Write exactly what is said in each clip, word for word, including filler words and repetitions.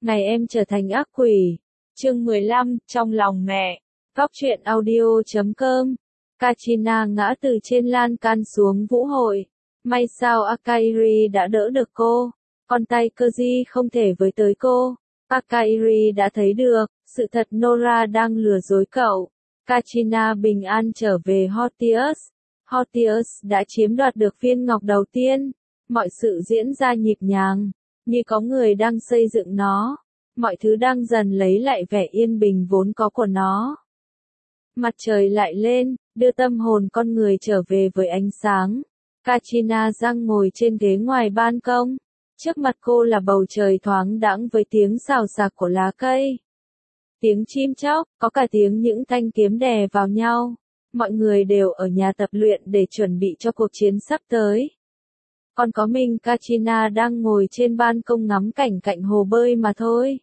Ngày em trở thành ác quỷ. Chương mười lăm, trong lòng mẹ. Góc truyện audio chấm com. Kachina ngã từ trên lan can xuống vũ hội. May sao Akairi đã đỡ được cô. Con tay Koji không thể với tới cô. Akairi đã thấy được, sự thật Nora đang lừa dối cậu. Kachina bình an trở về Hortius. Hortius đã chiếm đoạt được viên ngọc đầu tiên. Mọi sự diễn ra nhịp nhàng, như có người đang xây dựng nó. Mọi thứ đang dần lấy lại vẻ yên bình vốn có của nó. Mặt trời lại lên, đưa tâm hồn con người trở về với ánh sáng. Kachina đang ngồi trên ghế ngoài ban công. Trước mặt cô là bầu trời thoáng đãng với tiếng xào xạc của lá cây. Tiếng chim chóc, có cả tiếng những thanh kiếm đè vào nhau. Mọi người đều ở nhà tập luyện để chuẩn bị cho cuộc chiến sắp tới. Còn có mình Kachina đang ngồi trên ban công ngắm cảnh cạnh hồ bơi mà thôi.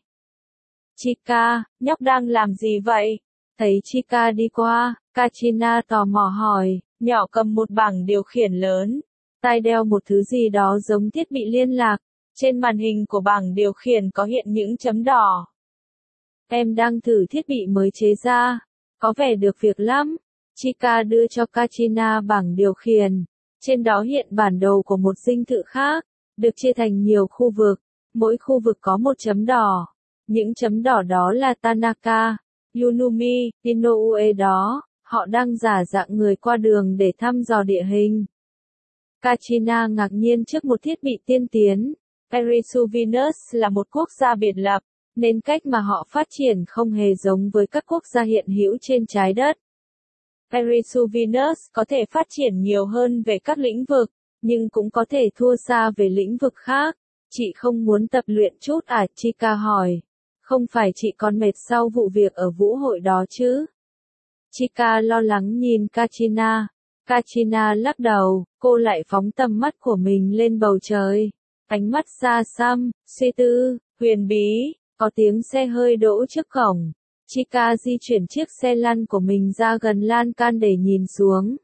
Chika, nhóc đang làm gì vậy? Thấy Chika đi qua, Kachina tò mò hỏi, nhỏ cầm một bảng điều khiển lớn, tai đeo một thứ gì đó giống thiết bị liên lạc. Trên màn hình của bảng điều khiển có hiện những chấm đỏ. Em đang thử thiết bị mới chế ra, có vẻ được việc lắm. Chika đưa cho Kachina bảng điều khiển. Trên đó hiện bản đồ của một dinh thự khác, được chia thành nhiều khu vực, mỗi khu vực có một chấm đỏ. Những chấm đỏ đó là Tanaka, Yunumi, Inoue đó, họ đang giả dạng người qua đường để thăm dò địa hình. Kachina ngạc nhiên trước một thiết bị tiên tiến. Erisuvinus là một quốc gia biệt lập, nên cách mà họ phát triển không hề giống với các quốc gia hiện hữu trên trái đất. Erisuvinus có thể phát triển nhiều hơn về các lĩnh vực, nhưng cũng có thể thua xa về lĩnh vực khác. Chị không muốn tập luyện chút à? Chika hỏi. Không phải chị còn mệt sau vụ việc ở vũ hội đó chứ? Chika lo lắng nhìn Kachina. Kachina lắc đầu, cô lại phóng tầm mắt của mình lên bầu trời. Ánh mắt xa xăm, suy tư, huyền bí, có tiếng xe hơi đỗ trước cổng. Chika di chuyển chiếc xe lăn của mình ra gần lan can để nhìn xuống.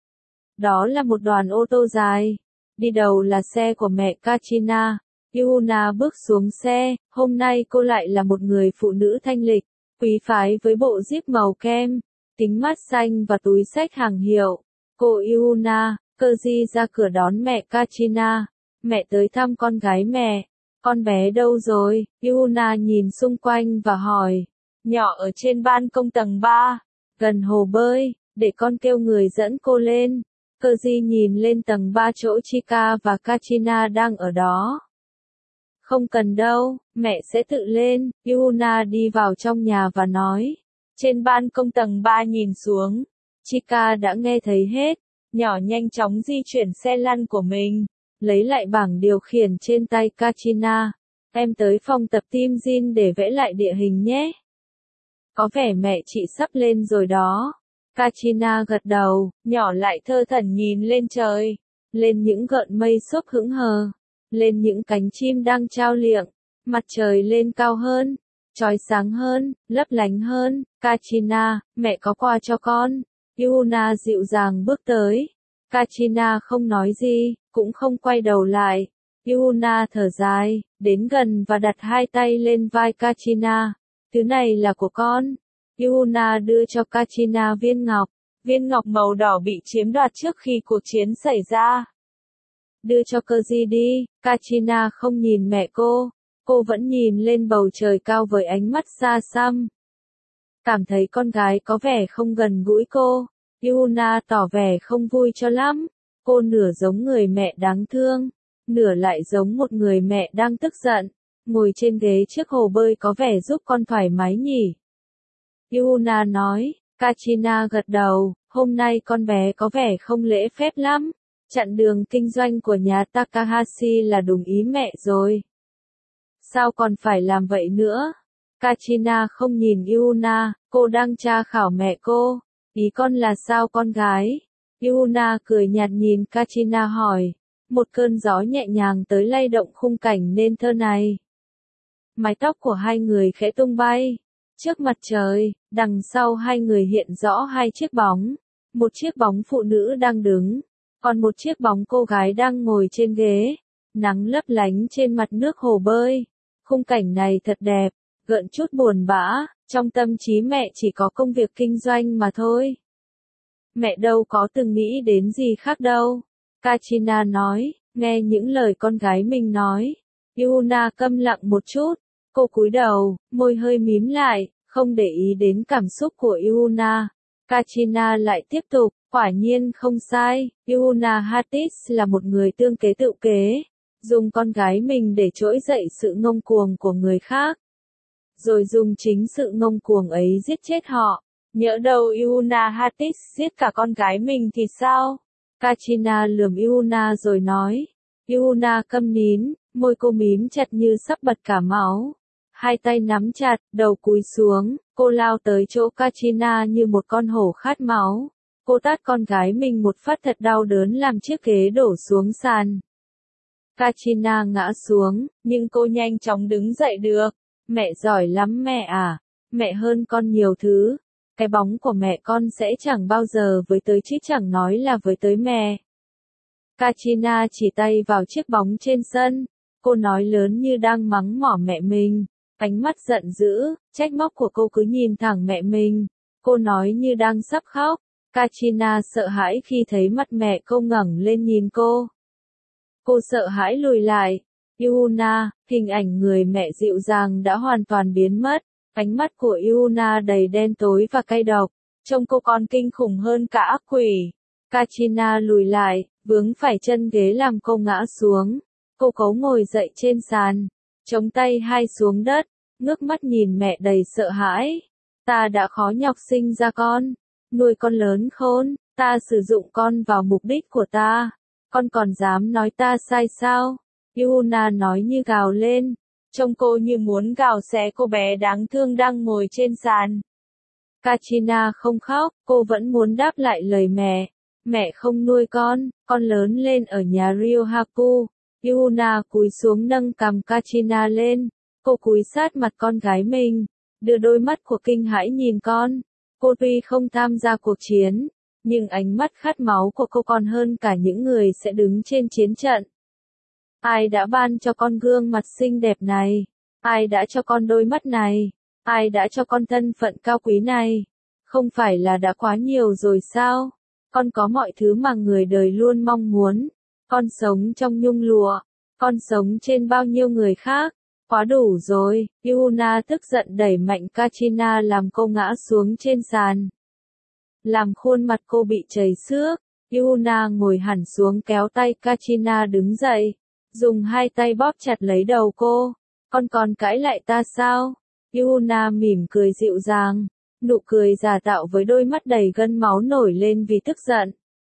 Đó là một đoàn ô tô dài. Đi đầu là xe của mẹ Kachina. Yuna bước xuống xe, hôm nay cô lại là một người phụ nữ thanh lịch, quý phái với bộ jeep màu kem, kính mát xanh và túi xách hàng hiệu. Cô Yuna, Koji ra cửa đón mẹ Kachina. Mẹ tới thăm con gái mẹ. Con bé đâu rồi? Yuna nhìn xung quanh và hỏi. Nhỏ ở trên ban công tầng ba, gần hồ bơi, để con kêu người dẫn cô lên. Koji nhìn lên tầng ba chỗ Chika và Kachina đang ở đó. Không cần đâu, mẹ sẽ tự lên. Yuna đi vào trong nhà và nói. Trên ban công tầng ba nhìn xuống, Chika đã nghe thấy hết. Nhỏ nhanh chóng di chuyển xe lăn của mình, lấy lại bảng điều khiển trên tay Kachina. Em tới phòng tập team gym để vẽ lại địa hình nhé. Có vẻ mẹ chị sắp lên rồi đó. Kachina gật đầu, nhỏ lại thơ thẩn nhìn lên trời. Lên những gợn mây xốp hững hờ. Lên những cánh chim đang trao liệng. Mặt trời lên cao hơn, chói sáng hơn, lấp lánh hơn. Kachina, mẹ có quà cho con. Yuna dịu dàng bước tới. Kachina không nói gì, cũng không quay đầu lại. Yuna thở dài, đến gần và đặt hai tay lên vai Kachina. Thứ này là của con. Yuna đưa cho Kachina viên ngọc. Viên ngọc màu đỏ bị chiếm đoạt trước khi cuộc chiến xảy ra. Đưa cho Koji đi. Kachina không nhìn mẹ cô. Cô vẫn nhìn lên bầu trời cao với ánh mắt xa xăm. Cảm thấy con gái có vẻ không gần gũi cô. Yuna tỏ vẻ không vui cho lắm. Cô nửa giống người mẹ đáng thương, nửa lại giống một người mẹ đang tức giận. Ngồi trên ghế trước hồ bơi có vẻ giúp con thoải mái nhỉ? Yuna nói. Kachina gật đầu, hôm nay con bé có vẻ không lễ phép lắm. Chặn đường kinh doanh của nhà Takahashi là đúng ý mẹ rồi. Sao còn phải làm vậy nữa? Kachina không nhìn Yuna, cô đang tra khảo mẹ cô. Ý con là sao con gái? Yuna cười nhạt nhìn Kachina hỏi. Một cơn gió nhẹ nhàng tới lay động khung cảnh nên thơ này. Mái tóc của hai người khẽ tung bay. Trước mặt trời, đằng sau hai người hiện rõ hai chiếc bóng. Một chiếc bóng phụ nữ đang đứng, còn một chiếc bóng cô gái đang ngồi trên ghế. Nắng lấp lánh trên mặt nước hồ bơi. Khung cảnh này thật đẹp, gợn chút buồn bã, trong tâm trí mẹ chỉ có công việc kinh doanh mà thôi. Mẹ đâu có từng nghĩ đến gì khác đâu. Katrina nói, nghe những lời con gái mình nói. Yuna câm lặng một chút, cô cúi đầu, môi hơi mím lại, không để ý đến cảm xúc của Yuna. Katrina lại tiếp tục, quả nhiên không sai, Yuna Hatis là một người tương kế tự kế, dùng con gái mình để trỗi dậy sự ngông cuồng của người khác. Rồi dùng chính sự ngông cuồng ấy giết chết họ. Nhỡ đâu Yuna Hatis giết cả con gái mình thì sao? Katrina lườm Yuna rồi nói. Yuna câm nín, môi cô mím chặt như sắp bật cả máu. Hai tay nắm chặt, đầu cúi xuống, cô lao tới chỗ Katrina như một con hổ khát máu. Cô tát con gái mình một phát thật đau đớn làm chiếc ghế đổ xuống sàn. Katrina ngã xuống, nhưng cô nhanh chóng đứng dậy được. Mẹ giỏi lắm mẹ à, mẹ hơn con nhiều thứ. Cái bóng của mẹ con sẽ chẳng bao giờ với tới chứ chẳng nói là với tới mẹ. Katrina chỉ tay vào chiếc bóng trên sân. Cô nói lớn như đang mắng mỏ mẹ mình. Ánh mắt giận dữ, trách móc của cô cứ nhìn thẳng mẹ mình. Cô nói như đang sắp khóc. Katrina sợ hãi khi thấy mặt mẹ cô ngẩng lên nhìn cô. Cô sợ hãi lùi lại. Yuna, hình ảnh người mẹ dịu dàng đã hoàn toàn biến mất. Ánh mắt của Yuna đầy đen tối và cay độc. Trông cô còn kinh khủng hơn cả ác quỷ. Katrina lùi lại, vướng phải chân ghế làm cô ngã xuống. Cô cố ngồi dậy trên sàn, chống tay hai xuống đất, ngước mắt nhìn mẹ đầy sợ hãi. Ta đã khó nhọc sinh ra con, nuôi con lớn khôn, ta sử dụng con vào mục đích của ta. Con còn dám nói ta sai sao? Yuna nói như gào lên. Trông cô như muốn gào xé cô bé đáng thương đang ngồi trên sàn. Katrina không khóc, cô vẫn muốn đáp lại lời mẹ. Mẹ không nuôi con, con lớn lên ở nhà Ryohaku. Yuna cúi xuống nâng cằm Katrina lên. Cô cúi sát mặt con gái mình, đưa đôi mắt của kinh hãi nhìn con. Cô tuy không tham gia cuộc chiến, nhưng ánh mắt khát máu của cô còn hơn cả những người sẽ đứng trên chiến trận. Ai đã ban cho con gương mặt xinh đẹp này? Ai đã cho con đôi mắt này? Ai đã cho con thân phận cao quý này? Không phải là đã quá nhiều rồi sao? Con có mọi thứ mà người đời luôn mong muốn. Con sống trong nhung lụa. Con sống trên bao nhiêu người khác. Quá đủ rồi. Yuna tức giận đẩy mạnh Katrina làm cô ngã xuống trên sàn. Làm khuôn mặt cô bị chảy xước. Yuna ngồi hẳn xuống kéo tay Katrina đứng dậy. Dùng hai tay bóp chặt lấy đầu cô. Con còn cãi lại ta sao? Yuna mỉm cười dịu dàng. Nụ cười giả tạo với đôi mắt đầy gân máu nổi lên vì tức giận.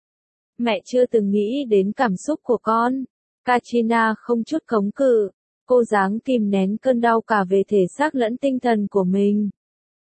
Mẹ chưa từng nghĩ đến cảm xúc của con. Katrina không chút khống cự. Cô ráng kìm nén cơn đau cả về thể xác lẫn tinh thần của mình.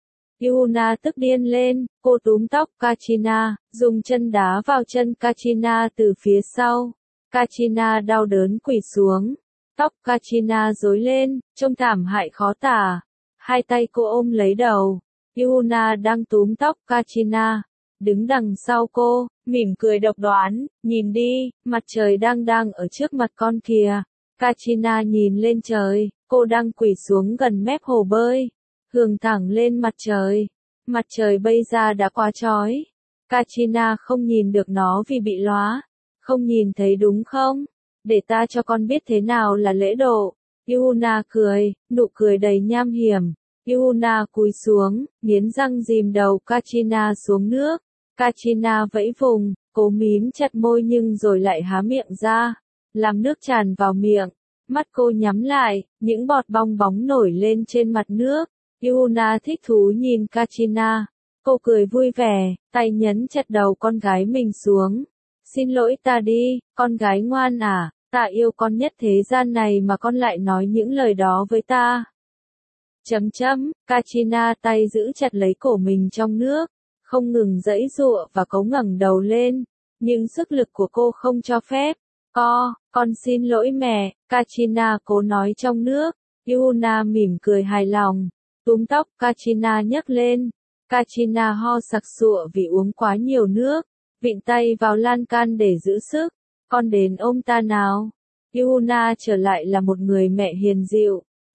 Yuna tức điên lên, cô túm tóc Katrina, dùng chân đá vào chân Katrina từ phía sau. Katrina đau đớn quỳ xuống. Tóc Katrina rối lên, trông thảm hại khó tả. Hai tay cô ôm lấy đầu. Yuna đang túm tóc Katrina, đứng đằng sau cô, mỉm cười độc đoán, nhìn đi, mặt trời đang đang ở trước mặt con kìa. Katrina nhìn lên trời, cô đang quỳ xuống gần mép hồ bơi, hướng thẳng lên mặt trời. Mặt trời bây giờ đã quá chói. Katrina không nhìn được nó vì bị lóa. Không nhìn thấy đúng không? Để ta cho con biết thế nào là lễ độ. Yuna cười, nụ cười đầy nham hiểm. Yuna cúi xuống, nghiến răng dìm đầu Katrina xuống nước. Katrina vẫy vùng, cố mím chặt môi nhưng rồi lại há miệng ra, làm nước tràn vào miệng. Mắt cô nhắm lại, những bọt bong bóng nổi lên trên mặt nước. Yuna thích thú nhìn Katrina. Cô cười vui vẻ, tay nhấn chặt đầu con gái mình xuống. Xin lỗi ta đi, con gái ngoan à, ta yêu con nhất thế gian này mà con lại nói những lời đó với ta. Chấm chấm, Katrina tay giữ chặt lấy cổ mình trong nước, không ngừng giãy giụa và cố ngẩng đầu lên, nhưng sức lực của cô không cho phép. Co, con xin lỗi mẹ, Katrina cố nói trong nước. Yuna mỉm cười hài lòng, túm tóc Katrina nhấc lên. Katrina ho sặc sụa vì uống quá nhiều nước, vịn tay vào lan can để giữ sức. Con đến ôm ta nào. Yuna trở lại là một người mẹ hiền dịu,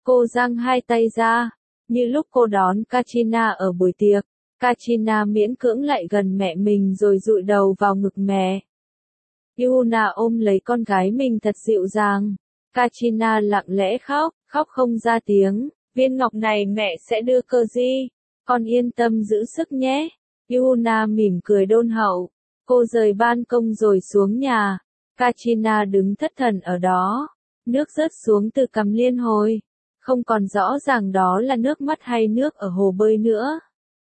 Cô giang hai tay ra, như lúc cô đón Katrina ở buổi tiệc. Katrina miễn cưỡng lại gần mẹ mình rồi dụi đầu vào ngực mẹ. Yuna ôm lấy con gái mình thật dịu dàng. Katrina lặng lẽ khóc, khóc không ra tiếng. Viên ngọc này mẹ sẽ đưa Keji. Con yên tâm giữ sức nhé. Yuna mỉm cười đôn hậu. Cô rời ban công rồi xuống nhà. Katrina đứng thất thần ở đó. Nước rớt xuống từ cằm liên hồi. Không còn rõ ràng đó là nước mắt hay nước ở hồ bơi nữa.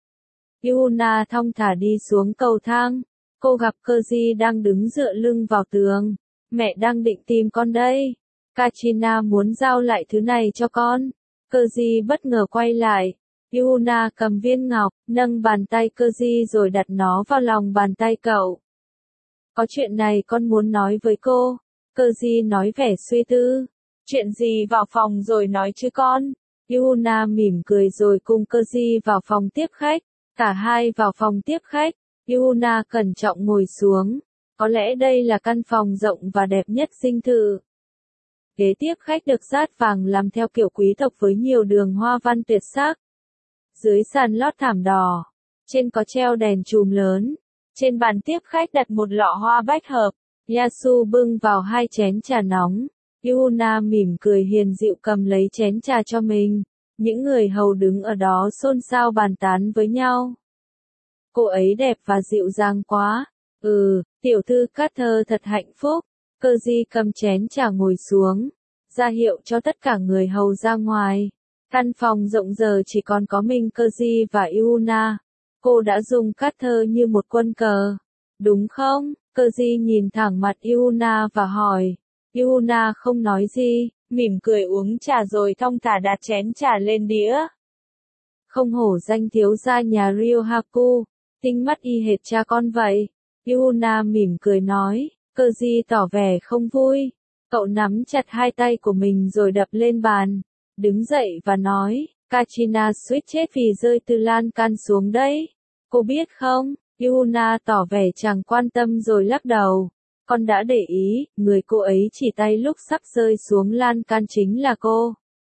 Yuna thong thả đi xuống cầu thang. Cô gặp Keji đang đứng dựa lưng vào tường. Mẹ đang định tìm con đây. Katrina muốn giao lại thứ này cho con. Keji bất ngờ quay lại. Yuna cầm viên ngọc, nâng bàn tay Keji rồi đặt nó vào lòng bàn tay cậu. Có chuyện này con muốn nói với cô. Keji nói vẻ suy tư. Chuyện gì vào phòng rồi nói chứ con. Yuna mỉm cười rồi cùng Keji vào phòng tiếp khách. Cả hai vào phòng tiếp khách. Yuna cẩn trọng ngồi xuống. Có lẽ đây là căn phòng rộng và đẹp nhất dinh thự. Ghế tiếp khách được dát vàng làm theo kiểu quý tộc với nhiều đường hoa văn tuyệt sắc. Dưới sàn lót thảm đỏ. Trên có treo đèn chùm lớn. Trên bàn tiếp khách đặt một lọ hoa bách hợp. Yasu bưng vào hai chén trà nóng. Yuna mỉm cười hiền dịu cầm lấy chén trà cho mình. Những người hầu đứng ở đó xôn xao bàn tán với nhau. Cô ấy đẹp và dịu dàng quá. Ừ, tiểu thư Carter thật hạnh phúc. Keji cầm chén trà ngồi xuống. Ra hiệu cho tất cả người hầu ra ngoài. Căn phòng rộng giờ chỉ còn có mình Keji và Yuna. Cô đã dùng Carter như một quân cờ. Đúng không? Keji nhìn thẳng mặt Yuna và hỏi. Yuna không nói gì, mỉm cười uống trà rồi thong thả đặt chén trà lên đĩa. Không hổ danh thiếu gia nhà Ryohaku, tinh mắt y hệt cha con vậy. Yuna mỉm cười nói. Keji tỏ vẻ không vui. Cậu nắm chặt hai tay của mình rồi đập lên bàn. Đứng dậy và nói. Katrina suýt chết vì rơi từ lan can xuống đấy. Cô biết không? Yuna tỏ vẻ chẳng quan tâm rồi lắc đầu. Con đã để ý, người cô ấy chỉ tay lúc sắp rơi xuống lan can chính là cô.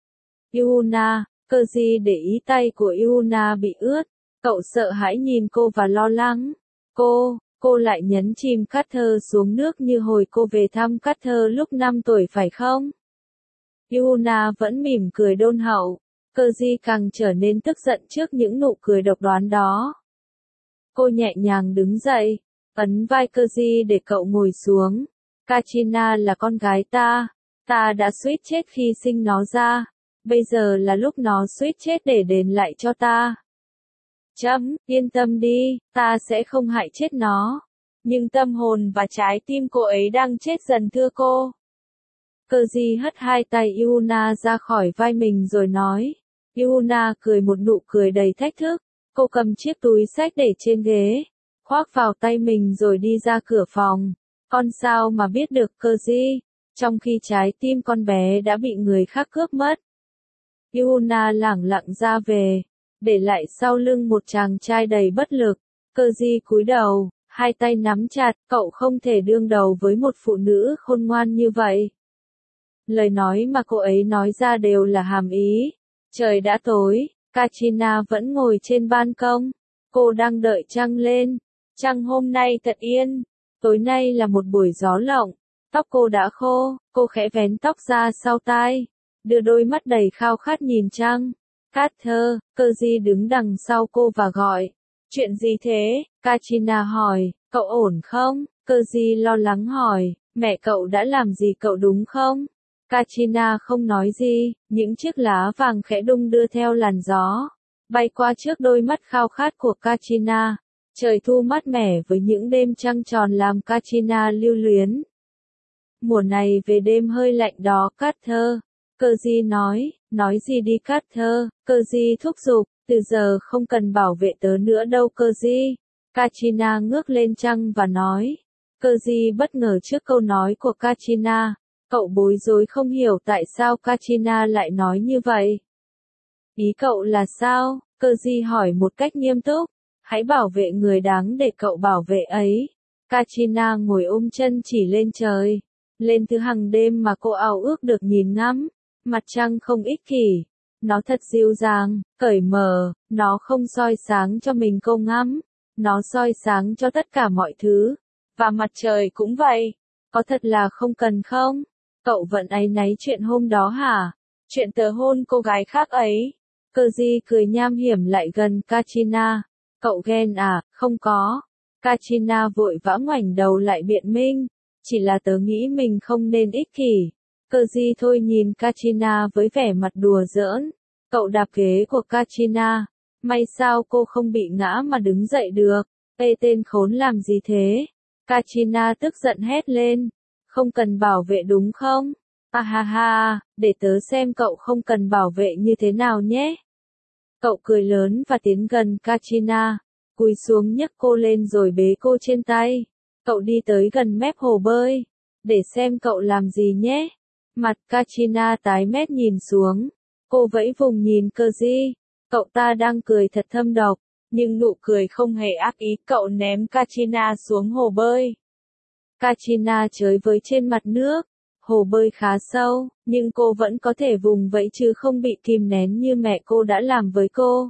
Yuna, Keji để ý tay của Yuna bị ướt. Cậu sợ hãi nhìn cô và lo lắng. Cô, cô lại nhấn chìm Carter xuống nước như hồi cô về thăm Carter lúc năm tuổi phải không? Yuna vẫn mỉm cười đôn hậu. Keji càng trở nên tức giận trước những nụ cười độc đoán đó. Cô nhẹ nhàng đứng dậy, ấn vai Keji để cậu ngồi xuống. Katrina là con gái ta. Ta đã suýt chết khi sinh nó ra. Bây giờ là lúc nó suýt chết để đền lại cho ta. Chấm, yên tâm đi, ta sẽ không hại chết nó. Nhưng tâm hồn và trái tim cô ấy đang chết dần thưa cô. Keji hất hai tay Yuna ra khỏi vai mình rồi nói. Yuna cười một nụ cười đầy thách thức. Cô cầm chiếc túi xách để trên ghế, khoác vào tay mình rồi đi ra cửa phòng. Con sao mà biết được Keji, trong khi trái tim con bé đã bị người khác cướp mất. Yuna lẳng lặng ra về, để lại sau lưng một chàng trai đầy bất lực. Keji cúi đầu, hai tay nắm chặt, cậu không thể đương đầu với một phụ nữ khôn ngoan như vậy. Lời nói mà cô ấy nói ra đều là hàm ý. Trời đã tối, Katrina vẫn ngồi trên ban công. Cô đang đợi trăng lên. Trăng hôm nay thật yên. Tối nay là một buổi gió lộng. Tóc cô đã khô, cô khẽ vén tóc ra sau tai. Đưa đôi mắt đầy khao khát nhìn trăng. Carter, Keji đứng đằng sau cô và gọi. Chuyện gì thế? Katrina hỏi, cậu ổn không? Keji lo lắng hỏi, mẹ cậu đã làm gì cậu đúng không? Katrina không nói gì, những chiếc lá vàng khẽ đung đưa theo làn gió, bay qua trước đôi mắt khao khát của Katrina. Trời thu mát mẻ với những đêm trăng tròn làm Katrina lưu luyến. Mùa này về đêm hơi lạnh đó Carter. Keji nói, nói gì đi Carter. Keji thúc giục, từ giờ không cần bảo vệ tớ nữa đâu Keji. Katrina ngước lên trăng và nói. Keji bất ngờ trước câu nói của Katrina. Cậu bối rối không hiểu tại sao Katrina lại nói như vậy. Ý cậu là sao? Keji hỏi một cách nghiêm túc. Hãy bảo vệ người đáng để cậu bảo vệ ấy. Katrina ngồi ôm chân chỉ lên trời. Lên thứ hàng đêm mà cô ao ước được nhìn ngắm. Mặt trăng không ích kỷ. Nó thật dịu dàng, cởi mở, nó không soi sáng cho mình câu ngắm. Nó soi sáng cho tất cả mọi thứ. Và mặt trời cũng vậy. Có thật là không cần không? Cậu vẫn áy náy chuyện hôm đó hả? Chuyện tớ hôn cô gái khác ấy. Keji cười nham hiểm lại gần Katrina. Cậu ghen à? Không có. Katrina vội vã ngoảnh đầu lại biện minh. Chỉ là tớ nghĩ mình không nên ích kỷ. Keji thôi nhìn Katrina với vẻ mặt đùa giỡn. Cậu đạp ghế của Katrina. May sao cô không bị ngã mà đứng dậy được. Ê tên khốn làm gì thế? Katrina tức giận hét lên. Không cần bảo vệ đúng không? À ha ha, để tớ xem cậu không cần bảo vệ như thế nào nhé. Cậu cười lớn và tiến gần Katrina. Cúi xuống nhấc cô lên rồi bế cô trên tay. Cậu đi tới gần mép hồ bơi. Để xem cậu làm gì nhé. Mặt Katrina tái mét nhìn xuống. Cô vẫy vùng nhìn Keji. Cậu ta đang cười thật thâm độc. Nhưng nụ cười không hề ác ý. Cậu ném Katrina xuống hồ bơi. Katrina chới với trên mặt nước. Hồ bơi khá sâu, nhưng cô vẫn có thể vùng vẫy chứ không bị kìm nén như mẹ cô đã làm với cô.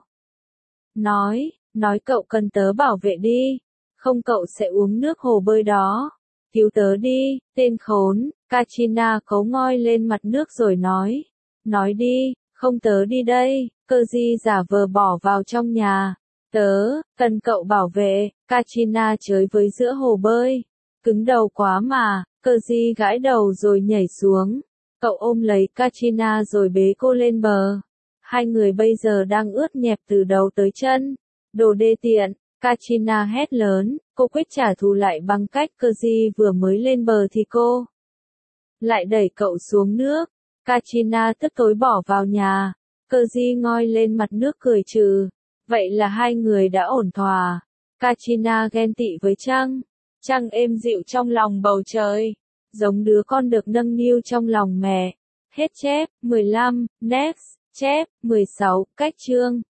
Nói, nói cậu cần tớ bảo vệ đi. Không cậu sẽ uống nước hồ bơi đó. Cứu tớ đi, tên khốn. Katrina cấu ngoi lên mặt nước rồi nói. Nói đi, không tớ đi đây. Keji giả vờ bỏ vào trong nhà. Tớ, cần cậu bảo vệ. Katrina chới với giữa hồ bơi. Cứng đầu quá mà. Keji gãi đầu rồi nhảy xuống. Cậu ôm lấy Katrina rồi bế cô lên bờ. Hai người bây giờ đang ướt nhẹp từ đầu tới chân. Đồ đê tiện, Katrina hét lớn. Cô quyết trả thù lại bằng cách Keji vừa mới lên bờ thì cô lại đẩy cậu xuống nước. Katrina tức tối bỏ vào nhà. Keji ngoi lên mặt nước cười trừ. Vậy là hai người đã ổn thỏa. Katrina ghen tị với Trăng. Trăng êm dịu trong lòng bầu trời. Giống đứa con được nâng niu trong lòng mẹ. Hết chép, mười lăm, next, chép, mười sáu, cách chương.